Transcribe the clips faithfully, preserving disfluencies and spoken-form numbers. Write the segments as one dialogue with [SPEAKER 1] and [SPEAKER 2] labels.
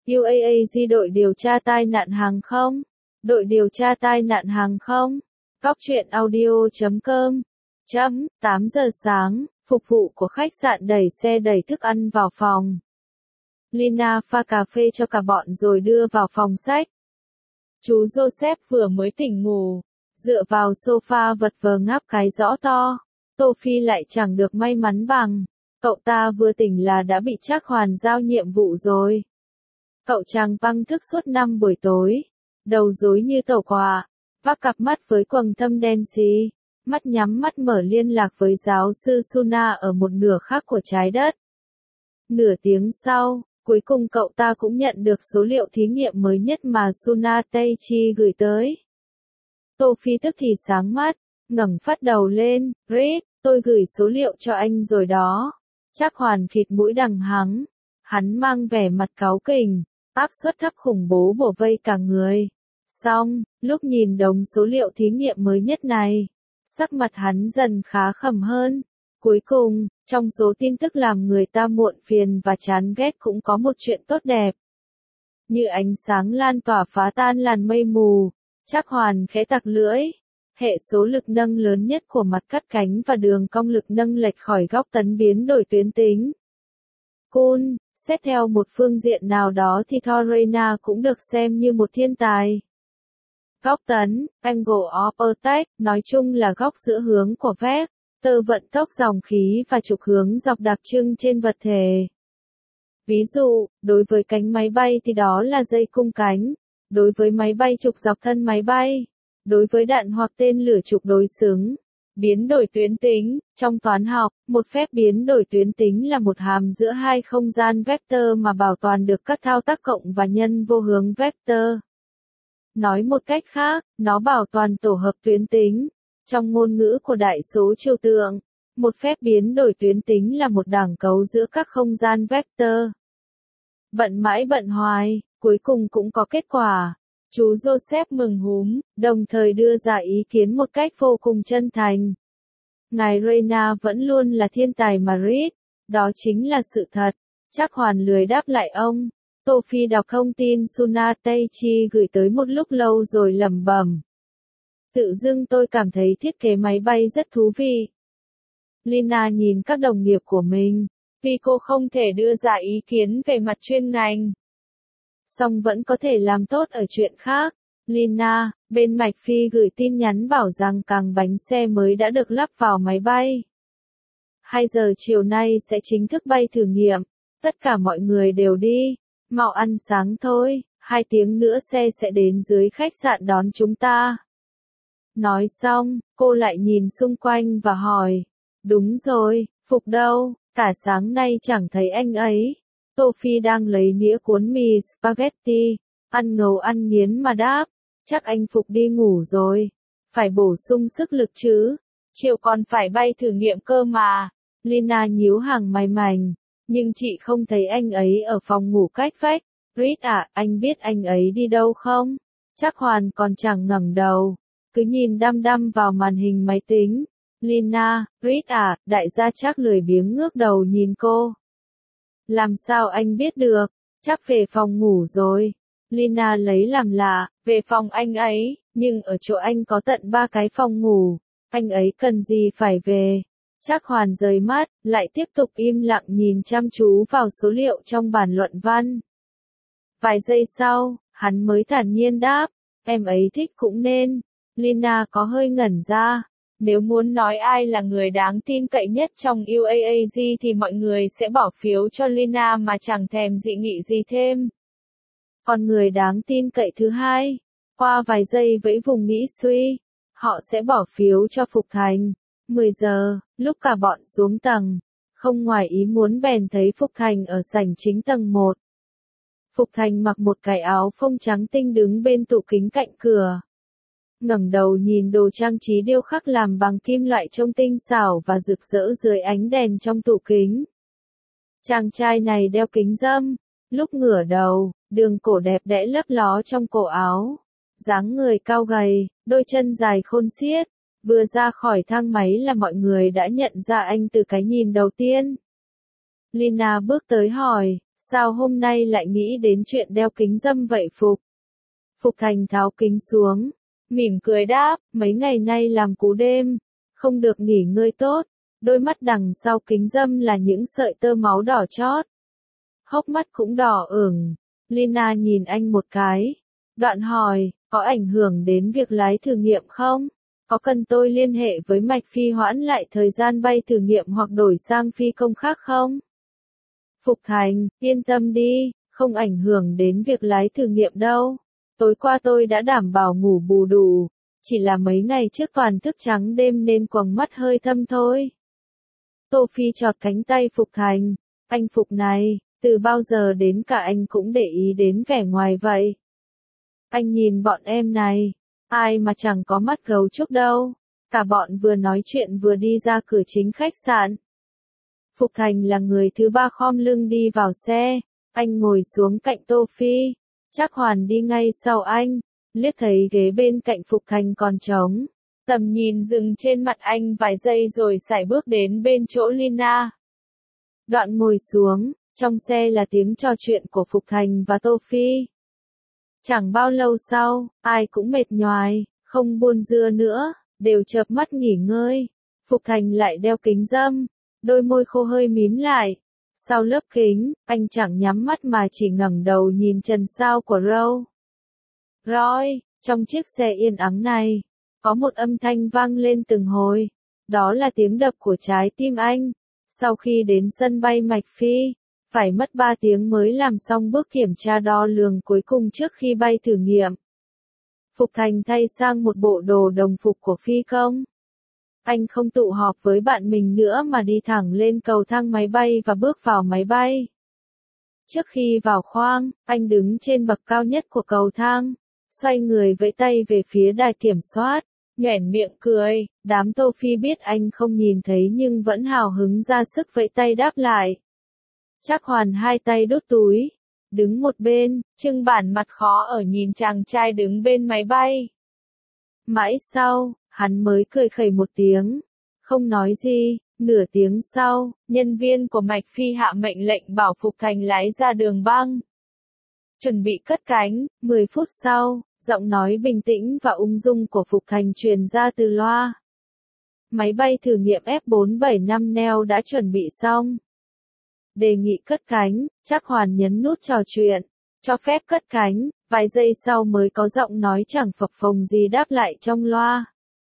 [SPEAKER 1] u a a giê đội điều tra tai nạn hàng không. Đội điều tra tai nạn hàng không. Góc truyện audio chấm com. Chấm, tám giờ sáng, phục vụ của khách sạn đẩy xe đẩy thức ăn vào phòng. Lina pha cà phê cho cả bọn rồi đưa vào phòng sách. Chú Joseph vừa mới tỉnh ngủ, dựa vào sofa vật vờ ngáp cái rõ to. Tô Phi lại chẳng được may mắn bằng. Cậu ta vừa tỉnh là đã bị Trác Hoàn giao nhiệm vụ rồi. Cậu chàng băng thức suốt năm buổi tối, đầu rối như tàu quạ, vác cặp mắt với quầng thâm đen xì, mắt nhắm mắt mở liên lạc với giáo sư Suna ở một nửa khác của trái đất. Nửa tiếng sau, cuối cùng cậu ta cũng nhận được số liệu thí nghiệm mới nhất mà Suna Teichi gửi tới. Tô Phi tức thì sáng mắt, ngẩng phát đầu lên, Reed, tôi gửi số liệu cho anh rồi đó. Trác Hoàn khịt mũi đằng hắng, hắn mang vẻ mặt cáu kỉnh, áp suất thấp khủng bố bổ vây cả người. Xong, lúc nhìn đống số liệu thí nghiệm mới nhất này, sắc mặt hắn dần khá khẩm hơn. Cuối cùng, trong số tin tức làm người ta muộn phiền và chán ghét cũng có một chuyện tốt đẹp. Như ánh sáng lan tỏa phá tan làn mây mù, Trác Hoàn khẽ tặc lưỡi. Hệ số lực nâng lớn nhất của mặt cắt cánh và đường cong lực nâng lệch khỏi góc tấn biến đổi tuyến tính. Cool, xét theo một phương diện nào đó thì Thor Reyna cũng được xem như một thiên tài. Góc tấn, angle of attack, nói chung là góc giữa hướng của vector vận tốc dòng khí và trục hướng dọc đặc trưng trên vật thể. Ví dụ, đối với cánh máy bay thì đó là dây cung cánh, đối với máy bay trục dọc thân máy bay. Đối với đạn hoặc tên lửa trục đối xứng. Biến đổi tuyến tính, trong toán học, một phép biến đổi tuyến tính là một hàm giữa hai không gian vector mà bảo toàn được các thao tác cộng và nhân vô hướng vector. Nói một cách khác, nó bảo toàn tổ hợp tuyến tính. Trong ngôn ngữ của đại số trừu tượng, một phép biến đổi tuyến tính là một đảng cấu giữa các không gian vector. Bận mãi bận hoài, cuối cùng cũng có kết quả. Chú Joseph mừng húm, đồng thời đưa ra ý kiến một cách vô cùng chân thành. Ngài Reyna vẫn luôn là thiên tài mà Reed, đó chính là sự thật. Trác Hoàn lười đáp lại ông. Tô Phi đọc thông tin Suna Teichi gửi tới một lúc lâu rồi lẩm bẩm. Tự dưng tôi cảm thấy thiết kế máy bay rất thú vị. Lina nhìn các đồng nghiệp của mình, vì cô không thể đưa ra ý kiến về mặt chuyên ngành. Song vẫn có thể làm tốt ở chuyện khác. Lina, bên Mạch Phi gửi tin nhắn bảo rằng càng bánh xe mới đã được lắp vào máy bay. hai giờ chiều nay sẽ chính thức bay thử nghiệm. Tất cả mọi người đều đi. Mau ăn sáng thôi, hai tiếng nữa xe sẽ đến dưới khách sạn đón chúng ta. Nói xong, cô lại nhìn xung quanh và hỏi. Đúng rồi, Phục đâu, cả sáng nay chẳng thấy anh ấy. Tô Phi đang lấy nĩa cuốn mì spaghetti, ăn ngầu ăn nghiến mà đáp, chắc anh Phục đi ngủ rồi, phải bổ sung sức lực chứ, chiều còn phải bay thử nghiệm cơ mà. Lina nhíu hàng mày mảnh, nhưng chị không thấy anh ấy ở phòng ngủ cách vách. Reed à, anh biết anh ấy đi đâu không? Trác Hoàn còn chẳng ngẩng đầu, cứ nhìn đăm đăm vào màn hình máy tính. Lina, Reed à, đại gia Trác lười biếng ngước đầu nhìn cô. Làm sao anh biết được? Chắc về phòng ngủ rồi. Lina lấy làm lạ, về phòng anh ấy, nhưng ở chỗ anh có tận ba cái phòng ngủ. Anh ấy cần gì phải về? Trác Hoàn rời mắt, lại tiếp tục im lặng nhìn chăm chú vào số liệu trong bản luận văn. Vài giây sau, hắn mới thản nhiên đáp, em ấy thích cũng nên. Lina có hơi ngẩn ra. Nếu muốn nói ai là người đáng tin cậy nhất trong u a a giê thì mọi người sẽ bỏ phiếu cho Lina mà chẳng thèm dị nghị gì thêm. Còn người đáng tin cậy thứ hai, qua vài giây vẫy vùng nghĩ suy, họ sẽ bỏ phiếu cho Phục Thành. mười giờ, lúc cả bọn xuống tầng, không ngoài ý muốn bèn thấy Phục Thành ở sảnh chính tầng một. Phục Thành mặc một cái áo phông trắng tinh đứng bên tủ kính cạnh cửa. Ngẩng đầu nhìn đồ trang trí điêu khắc làm bằng kim loại trông tinh xảo và rực rỡ dưới ánh đèn trong tủ kính. Chàng trai này đeo kính râm, lúc ngửa đầu, đường cổ đẹp đẽ lấp ló trong cổ áo. Dáng người cao gầy, đôi chân dài khôn xiết, vừa ra khỏi thang máy là mọi người đã nhận ra anh từ cái nhìn đầu tiên. Lina bước tới hỏi, Sao hôm nay lại nghĩ đến chuyện đeo kính râm vậy Phục? Phục Thành tháo kính xuống, mỉm cười đáp, mấy ngày nay làm cú đêm, không được nghỉ ngơi tốt, đôi mắt đằng sau kính râm là những sợi tơ máu đỏ chót. Hốc mắt cũng đỏ ửng. Lina nhìn anh một cái, đoạn hỏi, có ảnh hưởng đến việc lái thử nghiệm không? Có cần tôi liên hệ với Mạch Phi hoãn lại thời gian bay thử nghiệm hoặc đổi sang phi công khác không? Phục Thành, yên tâm đi, không ảnh hưởng đến việc lái thử nghiệm đâu. Tối qua tôi đã đảm bảo ngủ bù đủ, chỉ là mấy ngày trước toàn thức trắng đêm nên quầng mắt hơi thâm thôi. Tô Phi chọt cánh tay Phục Thành, anh Phục này, từ bao giờ đến cả anh cũng để ý đến vẻ ngoài vậy? Anh nhìn bọn em này, ai mà chẳng có mắt gấu trúc đâu. Cả bọn vừa nói chuyện vừa đi ra cửa chính khách sạn. Phục Thành là người thứ ba khom lưng đi vào xe, anh ngồi xuống cạnh Tô Phi, Trác Hoàn đi ngay sau anh, liếc thấy ghế bên cạnh Phục Thành còn trống, tầm nhìn dừng trên mặt anh vài giây rồi sải bước đến bên chỗ Lina. Đoạn ngồi xuống, trong xe là tiếng trò chuyện của Phục Thành và Tô Phi. Chẳng bao lâu sau, ai cũng mệt nhoài, không buôn dưa nữa, đều chợp mắt nghỉ ngơi. Phục Thành lại đeo kính râm, đôi môi khô hơi mím lại. Sau lớp kính, anh chẳng nhắm mắt mà chỉ ngẩng đầu nhìn trần sao của Rolls Royce. Trong chiếc xe yên ắng này, có một âm thanh vang lên từng hồi. Đó là tiếng đập của trái tim anh. Sau khi đến sân bay Mạch Phi, phải mất ba tiếng mới làm xong bước kiểm tra đo lường cuối cùng trước khi bay thử nghiệm. Phục Thành thay sang một bộ đồ đồng phục của phi công. Anh không tụ họp với bạn mình nữa mà đi thẳng lên cầu thang máy bay và bước vào máy bay. Trước khi vào khoang, anh đứng trên bậc cao nhất của cầu thang, xoay người vẫy tay về phía đài kiểm soát, nhoẻn miệng cười. Đám Tô Phi biết anh không nhìn thấy nhưng vẫn hào hứng ra sức vẫy tay đáp lại. Trác Hoàn hai tay đút túi, đứng một bên, trưng bản mặt khó ở nhìn chàng trai đứng bên máy bay. Mãi sau, hắn mới cười khẩy một tiếng, không nói gì. Nửa tiếng sau, nhân viên của Mạch Phi hạ mệnh lệnh bảo Phục Thành lái ra đường băng. Chuẩn bị cất cánh. Mười phút sau, giọng nói bình tĩnh và ung dung của Phục Thành truyền ra từ loa. Máy bay thử nghiệm F bốn bảy năm neo đã chuẩn bị xong. Đề nghị cất cánh. Trác Hoàn nhấn nút trò chuyện, cho phép cất cánh. Vài giây sau mới có giọng nói chẳng phập phồng gì đáp lại trong loa.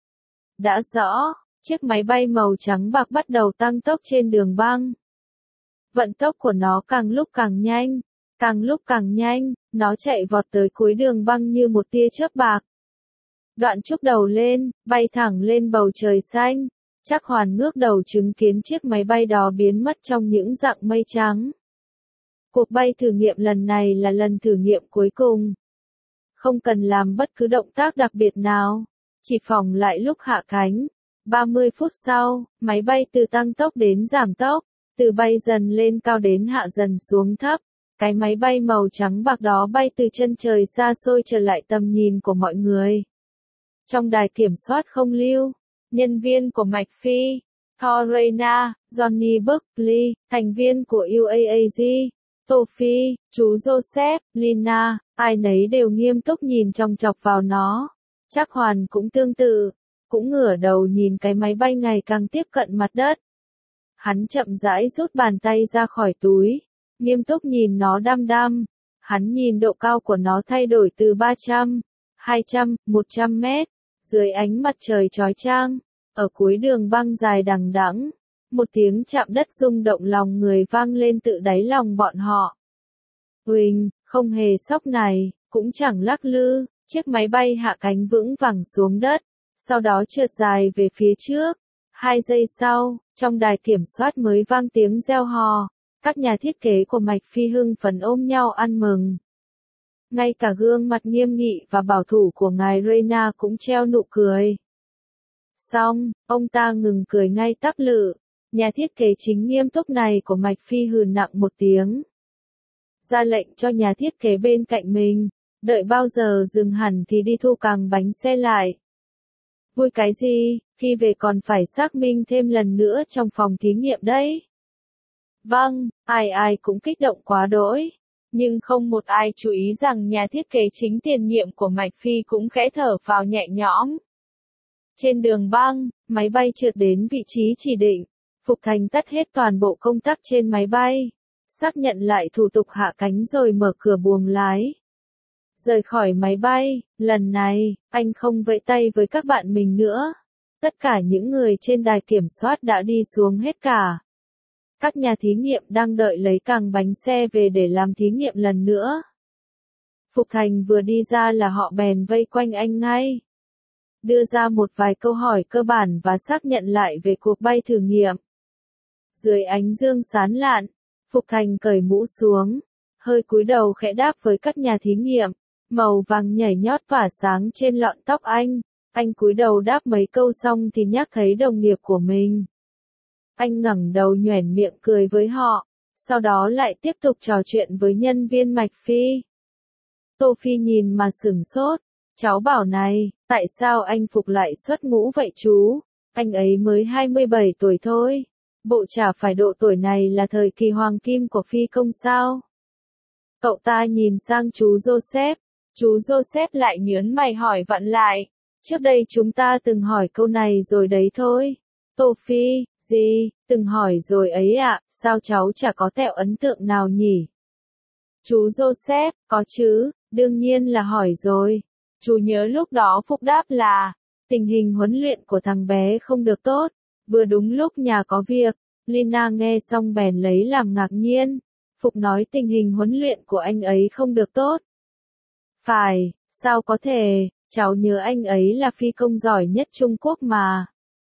[SPEAKER 1] Đã rõ. Chiếc máy bay màu trắng bạc bắt đầu tăng tốc trên đường băng. Vận tốc của nó càng lúc càng nhanh, càng lúc càng nhanh, nó chạy vọt tới cuối đường băng như một tia chớp bạc. Đoạn trúc đầu lên, bay thẳng lên bầu trời xanh. Trác Hoàn ngước đầu chứng kiến chiếc máy bay đó biến mất trong những dặng mây trắng. Cuộc bay thử nghiệm lần này là lần thử nghiệm cuối cùng. Không cần làm bất cứ động tác đặc biệt nào, chỉ phỏng lại lúc hạ cánh. ba mươi phút sau, máy bay từ tăng tốc đến giảm tốc, từ bay dần lên cao đến hạ dần xuống thấp. Cái máy bay màu trắng bạc đó bay từ chân trời xa xôi trở lại tầm nhìn của mọi người. Trong đài kiểm soát không lưu, nhân viên của Mạch Phi, Thor Reyna, Johnny Buckley, thành viên của u a a giê, Tô Phi, chú Joseph, Lina, ai nấy đều nghiêm túc nhìn chòng chọc vào nó. Trác Hoàn cũng tương tự, cũng ngửa đầu nhìn cái máy bay ngày càng tiếp cận mặt đất. Hắn chậm rãi rút bàn tay ra khỏi túi, nghiêm túc nhìn nó đăm đăm. Hắn nhìn độ cao của nó thay đổi từ ba trăm, hai trăm, một trăm mét, dưới ánh mặt trời chói chang, ở cuối đường băng dài đằng đẵng, một tiếng chạm đất rung động lòng người vang lên tự đáy lòng bọn họ. Huỳnh, không hề sóc này, cũng chẳng lắc lư, chiếc máy bay hạ cánh vững vàng xuống đất, sau đó trượt dài về phía trước. Hai giây sau, trong đài kiểm soát mới vang tiếng reo hò, các nhà thiết kế của Mạch Phi hưng phấn ôm nhau ăn mừng. Ngay cả gương mặt nghiêm nghị và bảo thủ của ngài Reyna cũng treo nụ cười. Xong, ông ta ngừng cười ngay tắp lự, nhà thiết kế chính nghiêm túc này của Mạch Phi hừ nặng một tiếng. Ra lệnh cho nhà thiết kế bên cạnh mình, đợi bao giờ dừng hẳn thì đi thu càng bánh xe lại. Vui cái gì, khi về còn phải xác minh thêm lần nữa trong phòng thí nghiệm đấy. Vâng, ai ai cũng kích động quá đỗi. Nhưng không một ai chú ý rằng nhà thiết kế chính tiền nhiệm của Mạch Phi cũng khẽ thở phào nhẹ nhõm. Trên đường băng, máy bay trượt đến vị trí chỉ định. Phục Thành tắt hết toàn bộ công tắc trên máy bay. Xác nhận lại thủ tục hạ cánh rồi mở cửa buồng lái. Rời khỏi máy bay, lần này, anh không vẫy tay với các bạn mình nữa. Tất cả những người trên đài kiểm soát đã đi xuống hết cả. Các nhà thí nghiệm đang đợi lấy càng bánh xe về để làm thí nghiệm lần nữa. Phục Thành vừa đi ra là họ bèn vây quanh anh ngay. Đưa ra một vài câu hỏi cơ bản và xác nhận lại về cuộc bay thử nghiệm. Dưới ánh dương sáng lạn, Phục Thành cởi mũ xuống, hơi cúi đầu khẽ đáp với các nhà thí nghiệm. Màu vàng nhảy nhót tỏa sáng trên lọn tóc anh. Anh cúi đầu đáp mấy câu xong thì nhắc thấy đồng nghiệp của mình. Anh ngẩng đầu nhoẻn miệng cười với họ, sau đó lại tiếp tục trò chuyện với nhân viên Mạch Phi. Tô Phi nhìn mà sửng sốt. Cháu bảo này, tại sao anh Phục lại xuất ngũ vậy chú? Anh ấy mới hai mươi bảy tuổi thôi. Bộ chả phải độ tuổi này là thời kỳ hoàng kim của phi công sao? Cậu ta nhìn sang chú Joseph. Chú Joseph lại nhớn mày hỏi vặn lại. Trước đây chúng ta từng hỏi câu này rồi đấy thôi. Tô Phi, gì, từng hỏi rồi ấy ạ, à, sao cháu chả có tẹo ấn tượng nào nhỉ? Chú Joseph, có chứ, đương nhiên là hỏi rồi. Chú nhớ lúc đó Phúc đáp là, tình hình huấn luyện của thằng bé không được tốt, vừa đúng lúc nhà có việc. Lina nghe xong bèn lấy làm ngạc nhiên. Phúc nói tình hình huấn luyện của anh ấy không được tốt. Phải, sao có thể, cháu nhớ anh ấy là phi công giỏi nhất Trung Quốc mà.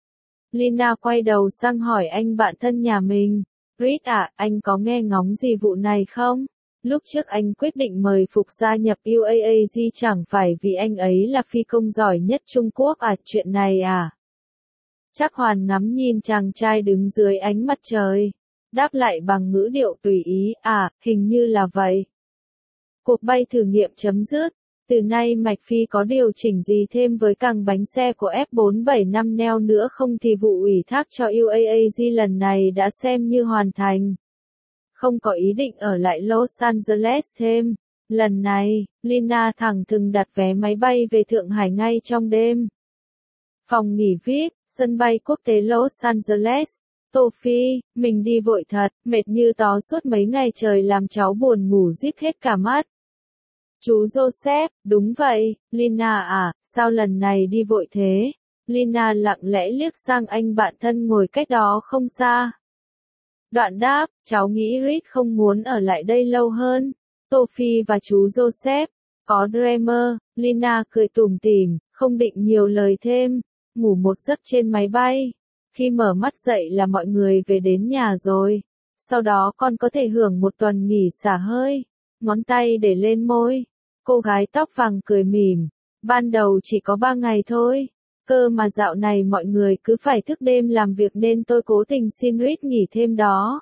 [SPEAKER 1] Lina quay đầu sang hỏi anh bạn thân nhà mình. Reed à, anh có nghe ngóng gì vụ này không? Lúc trước anh quyết định mời Phục gia nhập u a a giê chẳng phải vì anh ấy là phi công giỏi nhất Trung Quốc à, chuyện này à? Trác Hoàn ngắm nhìn chàng trai đứng dưới ánh mặt trời. Đáp lại bằng ngữ điệu tùy ý, à, hình như là vậy. Cuộc bay thử nghiệm chấm dứt. Từ nay Mạch Phi có điều chỉnh gì thêm với càng bánh xe của F bốn bảy năm neo nữa không thì vụ ủy thác cho u a a giê lần này đã xem như hoàn thành. Không có ý định ở lại Los Angeles thêm. Lần này, Lina thẳng thừng đặt vé máy bay về Thượng Hải ngay trong đêm. Phòng nghỉ vi ai pi, sân bay quốc tế Los Angeles. Tô Phi, mình đi vội thật, mệt như tó suốt mấy ngày trời làm cháu buồn ngủ díp hết cả mắt. Chú Joseph, đúng vậy, Lina à, sao lần này đi vội thế? Lina lặng lẽ liếc sang anh bạn thân ngồi cách đó không xa. Đoạn đáp, cháu nghĩ Reed không muốn ở lại đây lâu hơn. Tô Phi và chú Joseph, có Dreamer, Lina cười tủm tỉm, không định nhiều lời thêm, ngủ một giấc trên máy bay. Khi mở mắt dậy là mọi người về đến nhà rồi. Sau đó con có thể hưởng một tuần nghỉ xả hơi. Ngón tay để lên môi. Cô gái tóc vàng cười mỉm. Ban đầu chỉ có ba ngày thôi. Cơ mà dạo này mọi người cứ phải thức đêm làm việc nên tôi cố tình xin Reed nghỉ thêm đó.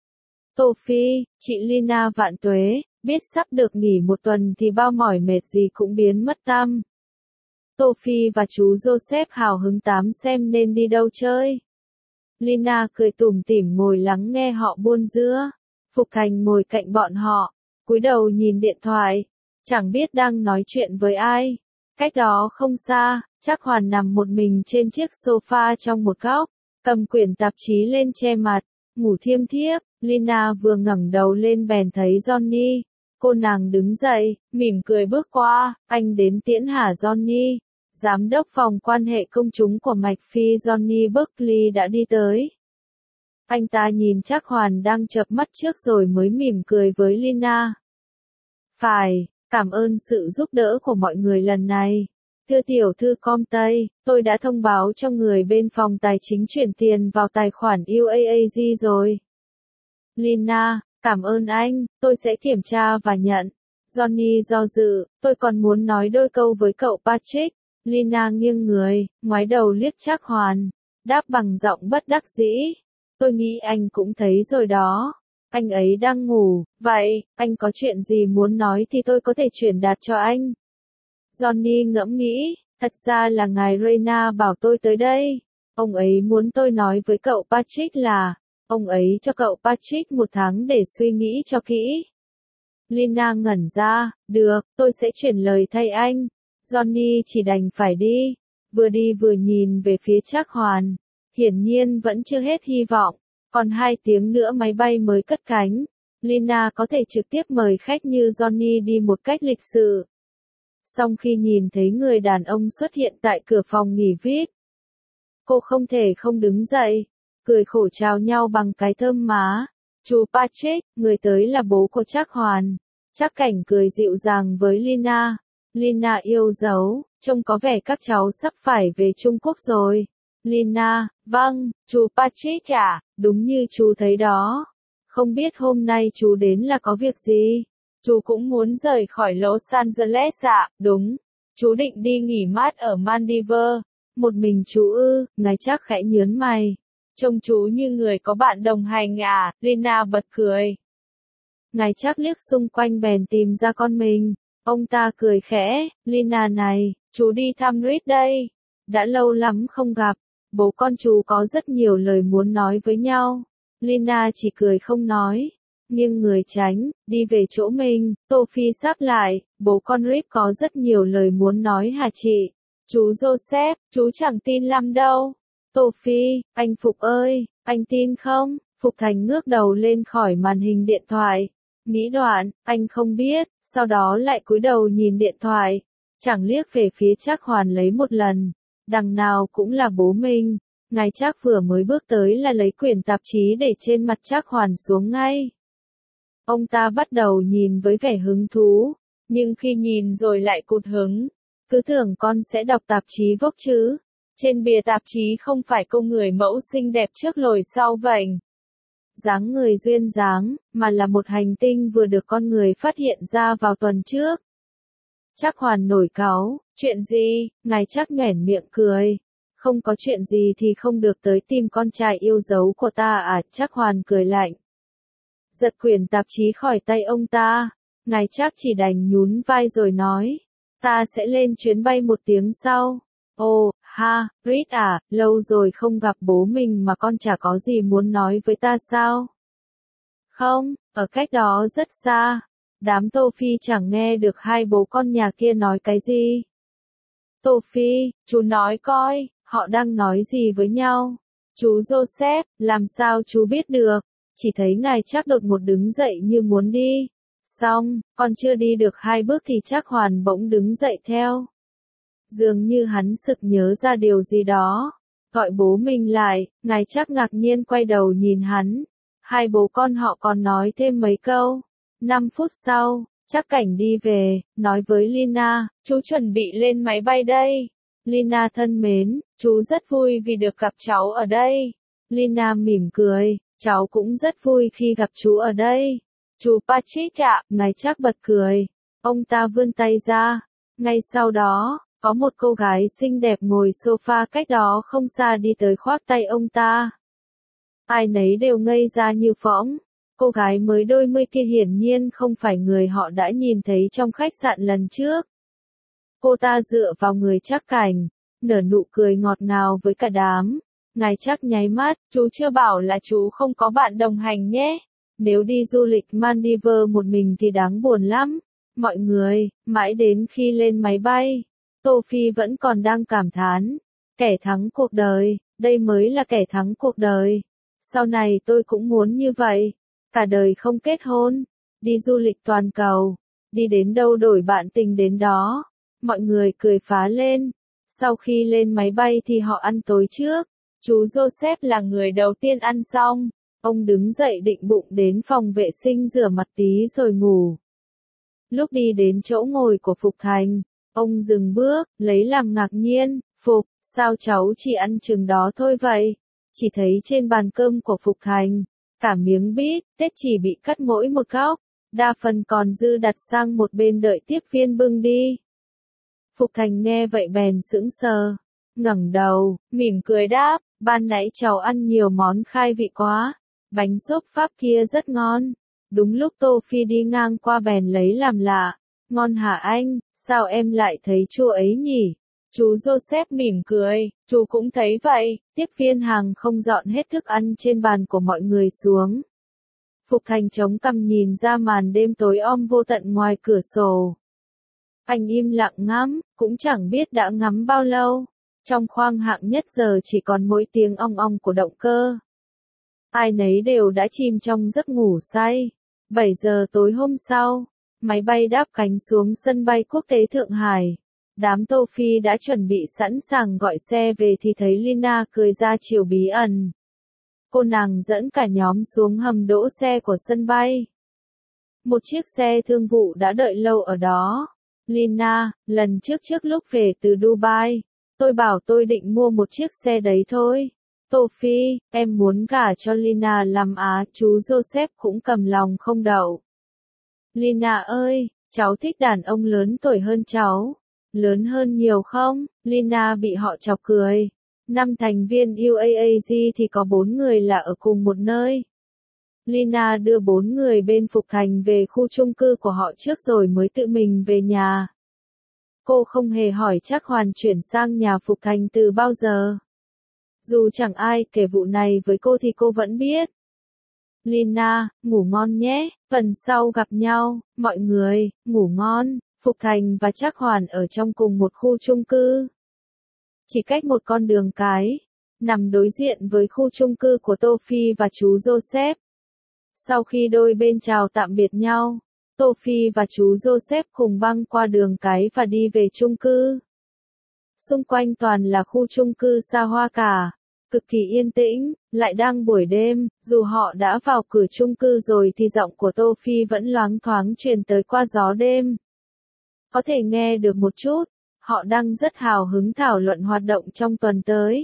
[SPEAKER 1] Tô Phi, chị Lina vạn tuế, biết sắp được nghỉ một tuần thì bao mỏi mệt gì cũng biến mất tăm. Tô Phi và chú Joseph hào hứng tám xem nên đi đâu chơi. Lina cười tủm tỉm ngồi lắng nghe họ buôn dưa. Phục Thành ngồi cạnh bọn họ, cúi đầu nhìn điện thoại, chẳng biết đang nói chuyện với ai. Cách đó không xa, Trác Hoàn nằm một mình trên chiếc sofa trong một góc, cầm quyển tạp chí lên che mặt, ngủ thiêm thiếp. Lina vừa ngẩng đầu lên bèn thấy Johnny. Cô nàng đứng dậy, mỉm cười bước qua, anh đến tiễn hả Johnny? Giám đốc phòng quan hệ công chúng của Mạch Phi Johnny Buckley đã đi tới. Anh ta nhìn Trác Hoàn đang chợp mắt trước rồi mới mỉm cười với Lina. Phải, cảm ơn sự giúp đỡ của mọi người lần này. Thưa tiểu thư Comtây, tôi đã thông báo cho người bên phòng tài chính chuyển tiền vào tài khoản u a a giê rồi. Lina, cảm ơn anh, tôi sẽ kiểm tra và nhận. Johnny do dự, tôi còn muốn nói đôi câu với cậu Patrick. Lina nghiêng người, ngoái đầu liếc Trác Hoàn, đáp bằng giọng bất đắc dĩ. Tôi nghĩ anh cũng thấy rồi đó. Anh ấy đang ngủ, vậy, anh có chuyện gì muốn nói thì tôi có thể chuyển đạt cho anh. Johnny ngẫm nghĩ, thật ra là ngài Reyna bảo tôi tới đây. Ông ấy muốn tôi nói với cậu Patrick là, Ông ấy cho cậu Patrick một tháng để suy nghĩ cho kỹ. Lina ngẩn ra, được, tôi sẽ chuyển lời thay anh. Johnny chỉ đành phải đi. Vừa đi vừa nhìn về phía Trác Hoàn. Hiển nhiên vẫn chưa hết hy vọng. Còn hai tiếng nữa máy bay mới cất cánh. Lina có thể trực tiếp mời khách như Johnny đi một cách lịch sự. Song khi nhìn thấy người đàn ông xuất hiện tại cửa phòng nghỉ vi ai pi, cô không thể không đứng dậy, cười khổ chào nhau bằng cái thơm má. Chú Patrick, người tới là bố của Trác Hoàn. Trác Cảnh cười dịu dàng với Lina. Lina yêu dấu, trông có vẻ các cháu sắp phải về Trung Quốc rồi. Lina, vâng, chú Patrick à, đúng như chú thấy đó. Không biết hôm nay chú đến là có việc gì? Chú cũng muốn rời khỏi Los Angeles ạ, đúng. Chú định đi nghỉ mát ở Maldives. Một mình chú ư, ngài Trác khẽ nhớn mày. Trông chú như người có bạn đồng hành à, Lina bật cười. Ngài Trác liếc xung quanh bèn tìm ra con mình. Ông ta cười khẽ, Lina này, chú đi thăm Reed đây. Đã lâu lắm không gặp, bố con chú có rất nhiều lời muốn nói với nhau. Lina chỉ cười không nói, nghiêng người tránh, đi về chỗ mình. Tô Phi sáp lại, bố con Reed có rất nhiều lời muốn nói hả chị? Chú Joseph, chú chẳng tin lắm đâu. Tô Phi, anh Phục ơi, anh tin không? Phục Thành ngước đầu lên khỏi màn hình điện thoại. Nghĩ đoạn, anh không biết, sau đó lại cúi đầu nhìn điện thoại. Chẳng liếc về phía Trác Hoàn lấy một lần. Đằng nào cũng là bố mình. Ngài Trác vừa mới bước tới là lấy quyển tạp chí để trên mặt Trác Hoàn xuống ngay. Ông ta bắt đầu nhìn với vẻ hứng thú, nhưng khi nhìn rồi lại cụt hứng. Cứ tưởng con sẽ đọc tạp chí Vogue chứ. Trên bìa tạp chí không phải cô người mẫu xinh đẹp trước lồi sau vành, dáng người duyên dáng, mà là một hành tinh vừa được con người phát hiện ra vào tuần trước. Trác Hoàn nổi cáu, chuyện gì? Ngài Trác nhoẻn miệng cười. Không có chuyện gì thì không được tới tìm con trai yêu dấu của ta à? Trác Hoàn cười lạnh, giật quyển tạp chí khỏi tay ông ta. Ngài Trác chỉ đành nhún vai rồi nói, ta sẽ lên chuyến bay một tiếng sau. Ồ, ha, Reed à, lâu rồi không gặp bố mình mà con chả có gì muốn nói với ta sao? Không, ở cách đó rất xa. Đám Tô Phi chẳng nghe được hai bố con nhà kia nói cái gì. Tô Phi, chú nói coi, họ đang nói gì với nhau? Chú Joseph, làm sao chú biết được? Chỉ thấy ngài Trác đột ngột đứng dậy như muốn đi. Xong, còn chưa đi được hai bước thì Trác Hoàn bỗng đứng dậy theo. Dường như hắn sực nhớ ra điều gì đó. Gọi bố mình lại, ngài Trác ngạc nhiên quay đầu nhìn hắn. Hai bố con họ còn nói thêm mấy câu. Năm phút sau, Trác Cảnh đi về, nói với Lina, chú chuẩn bị lên máy bay đây. Lina thân mến, chú rất vui vì được gặp cháu ở đây. Lina mỉm cười, cháu cũng rất vui khi gặp chú ở đây. Chú Patrick ạ, ngài Trác bật cười. Ông ta vươn tay ra. Ngay sau đó, có một cô gái xinh đẹp ngồi sofa cách đó không xa đi tới khoác tay ông ta. Ai nấy đều ngây ra như phỗng. Cô gái mới đôi mươi kia hiển nhiên không phải người họ đã nhìn thấy trong khách sạn lần trước. Cô ta dựa vào người Trác Cảnh, nở nụ cười ngọt ngào với cả đám. Ngài Trác nháy mắt, chú chưa bảo là chú không có bạn đồng hành nhé. Nếu đi du lịch Maldives một mình thì đáng buồn lắm. Mọi người, mãi đến khi lên máy bay, Tô Phi vẫn còn đang cảm thán. Kẻ thắng cuộc đời, đây mới là kẻ thắng cuộc đời. Sau này tôi cũng muốn như vậy. Cả đời không kết hôn, đi du lịch toàn cầu, đi đến đâu đổi bạn tình đến đó. Mọi người cười phá lên. Sau khi lên máy bay thì họ ăn tối trước. Chú Joseph là người đầu tiên ăn xong. Ông đứng dậy định bụng đến phòng vệ sinh rửa mặt tí rồi ngủ. Lúc đi đến chỗ ngồi của Phục Thành, ông dừng bước, lấy làm ngạc nhiên. Phục, sao cháu chỉ ăn chừng đó thôi vậy? Chỉ thấy trên bàn cơm của Phục Thành, cả miếng bít tết chỉ bị cắt mỗi một góc, đa phần còn dư đặt sang một bên đợi tiếp viên bưng đi. Phục Thành nghe vậy bèn sững sờ, ngẩng đầu, mỉm cười đáp, ban nãy cháu ăn nhiều món khai vị quá, bánh xốp Pháp kia rất ngon. Đúng lúc Tô Phi đi ngang qua bèn lấy làm lạ, ngon hả anh, sao em lại thấy chua ấy nhỉ? Chú Joseph mỉm cười, chú cũng thấy vậy, tiếp viên hàng không dọn hết thức ăn trên bàn của mọi người xuống. Phục Thành chống cằm nhìn ra màn đêm tối om vô tận ngoài cửa sổ. Anh im lặng ngắm, cũng chẳng biết đã ngắm bao lâu. Trong khoang hạng nhất giờ chỉ còn mỗi tiếng ong ong của động cơ. Ai nấy đều đã chìm trong giấc ngủ say. bảy giờ tối hôm sau, máy bay đáp cánh xuống sân bay quốc tế Thượng Hải. Đám Tô Phi đã chuẩn bị sẵn sàng gọi xe về thì thấy Lina cười ra chiều bí ẩn. Cô nàng dẫn cả nhóm xuống hầm đỗ xe của sân bay. Một chiếc xe thương vụ đã đợi lâu ở đó. Lina, lần trước trước lúc về từ Dubai, tôi bảo tôi định mua một chiếc xe đấy thôi. Tô Phi, em muốn gả cho Lina làm á, chú Joseph cũng cầm lòng không đậu. Lina ơi, cháu thích đàn ông lớn tuổi hơn cháu. Lớn hơn nhiều không? Lina bị họ chọc cười. Năm thành viên u a a giê thì có bốn người là ở cùng một nơi. Lina đưa bốn người bên Phục Thành về khu chung cư của họ trước rồi mới tự mình về nhà. Cô không hề hỏi Trác Hoàn chuyển sang nhà Phục Thành từ bao giờ. Dù chẳng ai kể vụ này với cô thì cô vẫn biết. Lina, ngủ ngon nhé, phần sau gặp nhau, mọi người, ngủ ngon. Phục Thành và Trác Hoàn ở trong cùng một khu chung cư. Chỉ cách một con đường cái, nằm đối diện với khu chung cư của Tô Phi và chú Joseph. Sau khi đôi bên chào tạm biệt nhau, Tô Phi và chú Joseph cùng băng qua đường cái và đi về chung cư. Xung quanh toàn là khu chung cư xa hoa cả, cực kỳ yên tĩnh, lại đang buổi đêm, dù họ đã vào cửa chung cư rồi thì giọng của Tô Phi vẫn loáng thoáng truyền tới qua gió đêm. Có thể nghe được một chút, họ đang rất hào hứng thảo luận hoạt động trong tuần tới.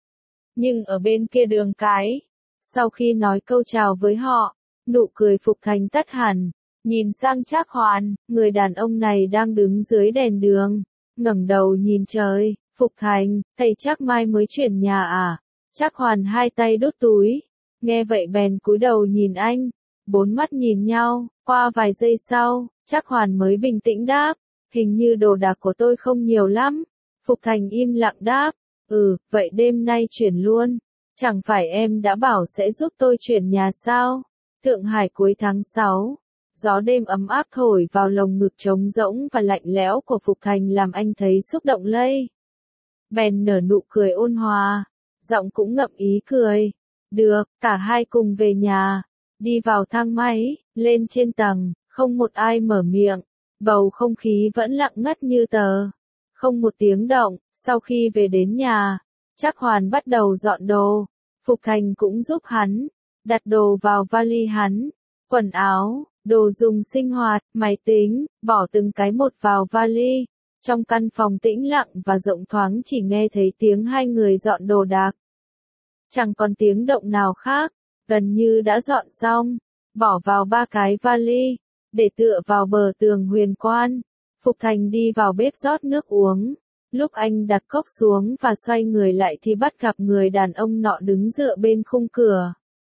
[SPEAKER 1] Nhưng ở bên kia đường cái, sau khi nói câu chào với họ, nụ cười Phục Thành tắt hẳn, nhìn sang Trác Hoàn, người đàn ông này đang đứng dưới đèn đường, ngẩng đầu nhìn trời. Phục Thành, thầy Trác mai mới chuyển nhà à? Trác Hoàn hai tay đút túi, nghe vậy bèn cúi đầu nhìn anh, bốn mắt nhìn nhau, qua vài giây sau, Trác Hoàn mới bình tĩnh đáp, hình như đồ đạc của tôi không nhiều lắm. Phục Thành im lặng đáp, ừ, vậy đêm nay chuyển luôn, chẳng phải em đã bảo sẽ giúp tôi chuyển nhà sao? Thượng Hải cuối tháng sáu, gió đêm ấm áp thổi vào lồng ngực trống rỗng và lạnh lẽo của Phục Thành làm anh thấy xúc động lây. Bèn nở nụ cười ôn hòa, giọng cũng ngậm ý cười. Được, cả hai cùng về nhà, đi vào thang máy, lên trên tầng, không một ai mở miệng, bầu không khí vẫn lặng ngắt như tờ. Không một tiếng động, sau khi về đến nhà, Trác Hoàn bắt đầu dọn đồ, Phục Thành cũng giúp hắn, đặt đồ vào vali hắn, quần áo, đồ dùng sinh hoạt, máy tính, bỏ từng cái một vào vali. Trong căn phòng tĩnh lặng và rộng thoáng chỉ nghe thấy tiếng hai người dọn đồ đạc. Chẳng còn tiếng động nào khác, gần như đã dọn xong, bỏ vào ba cái vali, để tựa vào bờ tường huyền quan. Phục Thành đi vào bếp rót nước uống. Lúc anh đặt cốc xuống và xoay người lại thì bắt gặp người đàn ông nọ đứng dựa bên khung cửa.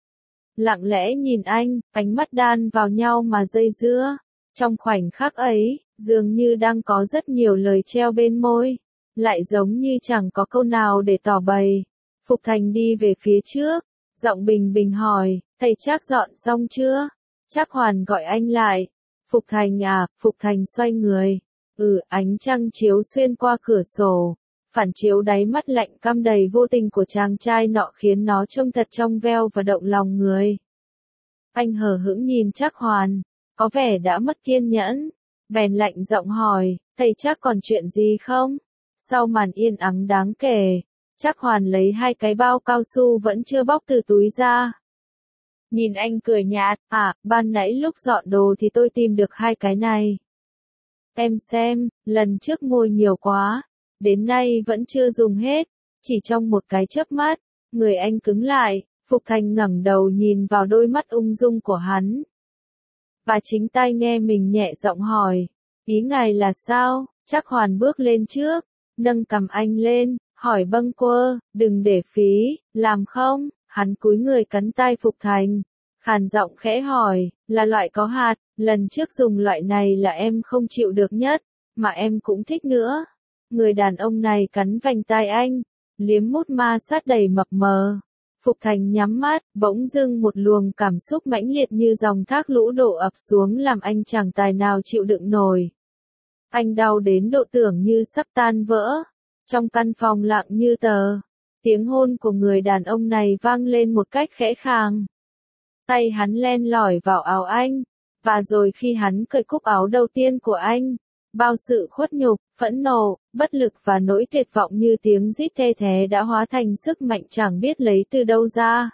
[SPEAKER 1] Lặng lẽ nhìn anh, ánh mắt đan vào nhau mà dây dưa. Trong khoảnh khắc ấy, dường như đang có rất nhiều lời treo bên môi, lại giống như chẳng có câu nào để tỏ bày. Phục Thành đi về phía trước, giọng bình bình hỏi, thầy Trác dọn xong chưa? Trác Hoàn gọi anh lại. Phục Thành à, Phục Thành xoay người. Ừ, ánh trăng chiếu xuyên qua cửa sổ, phản chiếu đáy mắt lạnh căm đầy vô tình của chàng trai nọ khiến nó trông thật trong veo và động lòng người. Anh hờ hững nhìn Trác Hoàn, có vẻ đã mất kiên nhẫn, bèn lạnh giọng hỏi, thầy Trác còn chuyện gì không? Sau màn yên ắng đáng kể, Trác Hoàn lấy hai cái bao cao su vẫn chưa bóc từ túi ra. Nhìn anh cười nhạt, à, ban nãy lúc dọn đồ thì tôi tìm được hai cái này. Em xem, lần trước mua nhiều quá, đến nay vẫn chưa dùng hết, chỉ trong một cái chớp mắt, người anh cứng lại, Phục Thành ngẩng đầu nhìn vào đôi mắt ung dung của hắn. Và chính tai nghe mình nhẹ giọng hỏi, ý ngài là sao? Trác Hoàn bước lên trước, nâng cầm anh lên, hỏi bâng quơ, đừng để phí, làm không? Hắn cúi người cắn tai Phục Thành, khàn giọng khẽ hỏi, là loại có hạt, lần trước dùng loại này là em không chịu được nhất, mà em cũng thích nữa. Người đàn ông này cắn vành tai anh, liếm mút ma sát đầy mập mờ. Phục Thành nhắm mắt, bỗng dưng một luồng cảm xúc mãnh liệt như dòng thác lũ đổ ập xuống làm anh chẳng tài nào chịu đựng nổi. Anh đau đến độ tưởng như sắp tan vỡ. Trong căn phòng lặng như tờ, tiếng hôn của người đàn ông này vang lên một cách khẽ khàng. Tay hắn len lỏi vào áo anh, và rồi khi hắn cởi cúc áo đầu tiên của anh, bao sự khuất nhục, phẫn nộ, bất lực và nỗi tuyệt vọng như tiếng rít thê thé đã hóa thành sức mạnh chẳng biết lấy từ đâu ra.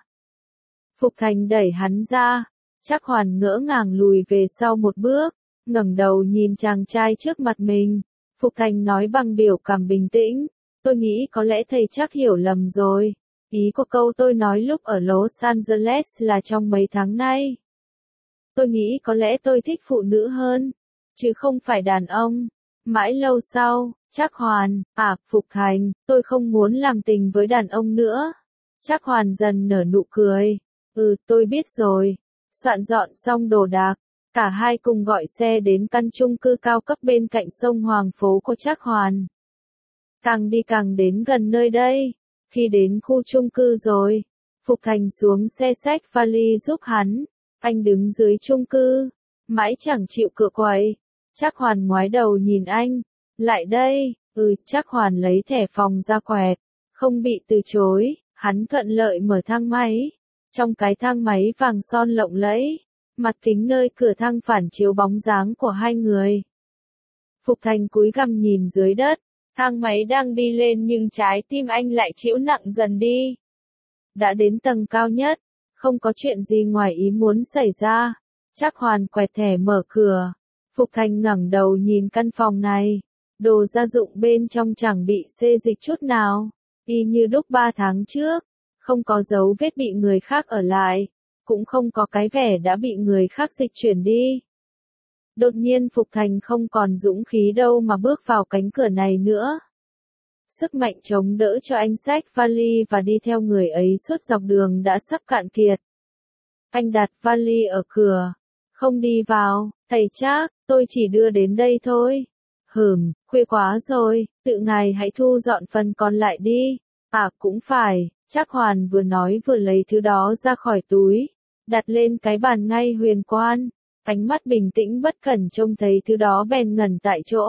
[SPEAKER 1] Phục Thành đẩy hắn ra, Trác Hoàn ngỡ ngàng lùi về sau một bước, ngẩng đầu nhìn chàng trai trước mặt mình. Phục Thành nói bằng biểu cảm bình tĩnh, tôi nghĩ có lẽ thầy Trác hiểu lầm rồi. Ý của câu tôi nói lúc ở Los Angeles là trong mấy tháng nay. Tôi nghĩ có lẽ tôi thích phụ nữ hơn, chứ không phải đàn ông. Mãi lâu sau, Trác Hoàn, à, Phục Thành, tôi không muốn làm tình với đàn ông nữa. Trác Hoàn dần nở nụ cười. Ừ, tôi biết rồi. Soạn dọn xong đồ đạc, cả hai cùng gọi xe đến căn chung cư cao cấp bên cạnh sông Hoàng phố của Trác Hoàn. Càng đi càng đến gần nơi đây. Khi đến khu chung cư rồi, Phục Thành xuống xe xách vali giúp hắn. Anh đứng dưới chung cư, mãi chẳng chịu cựa quậy. Trác Hoàn ngoái đầu nhìn anh. Lại đây, ừ, Trác Hoàn lấy thẻ phòng ra quẹt. Không bị từ chối, hắn thuận lợi mở thang máy. Trong cái thang máy vàng son lộng lẫy, mặt kính nơi cửa thang phản chiếu bóng dáng của hai người. Phục Thành cúi gằm nhìn dưới đất. Thang máy đang đi lên nhưng trái tim anh lại chịu nặng dần đi. Đã đến tầng cao nhất, không có chuyện gì ngoài ý muốn xảy ra. Trác Hoàn quẹt thẻ mở cửa. Phục Thành ngẩng đầu nhìn căn phòng này. Đồ gia dụng bên trong chẳng bị xê dịch chút nào. Y như đúc ba tháng trước. Không có dấu vết bị người khác ở lại. Cũng không có cái vẻ đã bị người khác dịch chuyển đi. Đột nhiên Phục Thành không còn dũng khí đâu mà bước vào cánh cửa này nữa. Sức mạnh chống đỡ cho anh xách vali và đi theo người ấy suốt dọc đường đã sắp cạn kiệt. Anh đặt vali ở cửa. Không đi vào, thầy Trác, tôi chỉ đưa đến đây thôi. Hừm, khuya quá rồi, tự ngài hãy thu dọn phần còn lại đi. À cũng phải, Trác Hoàn vừa nói vừa lấy thứ đó ra khỏi túi, đặt lên cái bàn ngay huyền quan. Ánh mắt bình tĩnh bất cẩn trông thấy thứ đó bèn ngẩn tại chỗ.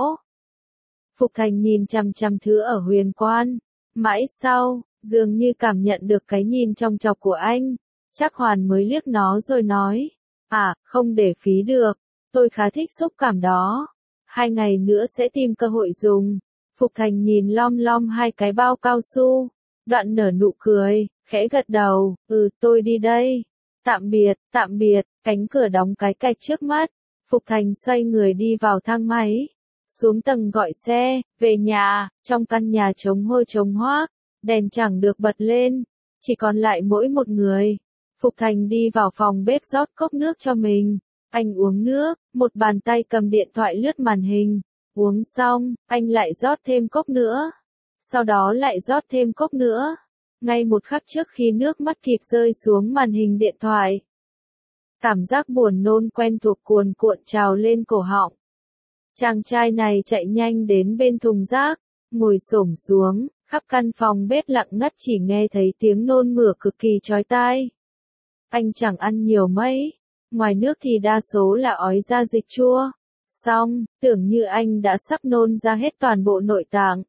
[SPEAKER 1] Phục Thành nhìn chằm chằm thứ ở huyền quan. Mãi sau, dường như cảm nhận được cái nhìn trong chọc của anh. Trác Hoàn mới liếc nó rồi nói. À, không để phí được. Tôi khá thích xúc cảm đó. Hai ngày nữa sẽ tìm cơ hội dùng. Phục Thành nhìn lom lom hai cái bao cao su. Đoạn nở nụ cười, khẽ gật đầu. Ừ, tôi đi đây. Tạm biệt, tạm biệt, cánh cửa đóng cái cạch trước mắt. Phục Thành xoay người đi vào thang máy. Xuống tầng gọi xe, về nhà, trong căn nhà trống hôi trống hoác, đèn chẳng được bật lên, chỉ còn lại mỗi một người. Phục Thành đi vào phòng bếp rót cốc nước cho mình. Anh uống nước, một bàn tay cầm điện thoại lướt màn hình. Uống xong, anh lại rót thêm cốc nữa. Sau đó lại rót thêm cốc nữa. Ngay một khắc trước khi nước mắt kịp rơi xuống màn hình điện thoại. Cảm giác buồn nôn quen thuộc cuồn cuộn trào lên cổ họng. Chàng trai này chạy nhanh đến bên thùng rác, ngồi xổm xuống, khắp căn phòng bếp lặng ngắt chỉ nghe thấy tiếng nôn mửa cực kỳ chói tai. Anh chẳng ăn nhiều mấy, ngoài nước thì đa số là ói ra dịch chua. Xong, tưởng như anh đã sắp nôn ra hết toàn bộ nội tạng.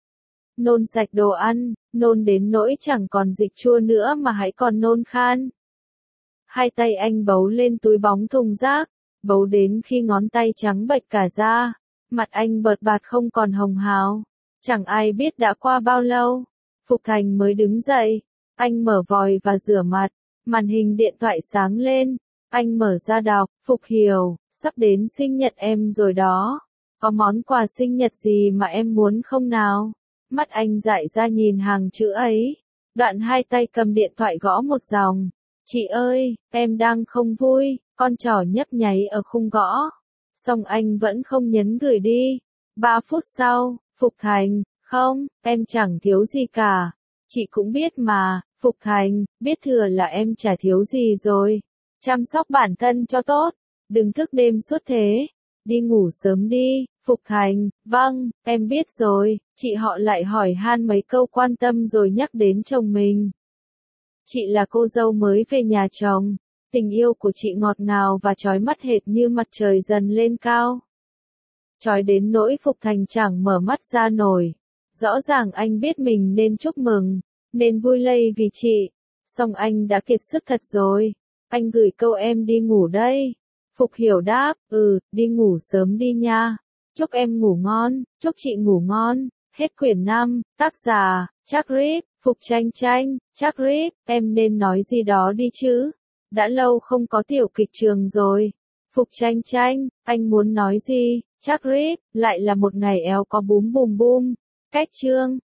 [SPEAKER 1] Nôn sạch đồ ăn, nôn đến nỗi chẳng còn dịch chua nữa mà hãy còn nôn khan. Hai tay anh bấu lên túi bóng thùng rác, bấu đến khi ngón tay trắng bệch cả da, mặt anh bợt bạt không còn hồng hào. Chẳng ai biết đã qua bao lâu. Phục Thành mới đứng dậy, anh mở vòi và rửa mặt, màn hình điện thoại sáng lên, anh mở ra đọc, Phục Hiểu, sắp đến sinh nhật em rồi đó. Có món quà sinh nhật gì mà em muốn không nào? Mắt anh dại ra nhìn hàng chữ ấy, đoạn hai tay cầm điện thoại gõ một dòng. Chị ơi, em đang không vui, con trỏ nhấp nháy ở khung gõ. Xong anh vẫn không nhấn gửi đi. Ba phút sau, Phục Thành, không, em chẳng thiếu gì cả. Chị cũng biết mà, Phục Thành, biết thừa là em chả thiếu gì rồi. Chăm sóc bản thân cho tốt, đừng thức đêm suốt thế. đi ngủ sớm đi. Phục Thành, vâng, em biết rồi. Chị họ lại hỏi han mấy câu quan tâm rồi nhắc đến chồng mình. Chị là cô dâu mới về nhà chồng. Tình yêu của chị ngọt ngào và chói mắt hệt như mặt trời dần lên cao. Chói đến nỗi Phục Thành chẳng mở mắt ra nổi. Rõ ràng anh biết mình nên chúc mừng, nên vui lây vì chị. Song anh đã kiệt sức thật rồi. Anh gửi câu em đi ngủ đây. Phục Hiểu đáp, ừ, đi ngủ sớm đi nha. Chúc em ngủ ngon, chúc chị ngủ ngon. Hết quyển năm, tác giả, Trác Rip, Phục Tranh Tranh, Trác Rip, em nên nói gì đó đi chứ. Đã lâu không có tiểu kịch trường rồi. Phục Tranh Tranh, anh muốn nói gì? Trác Rip, lại là một ngày éo có búm bùm bum. Cách chương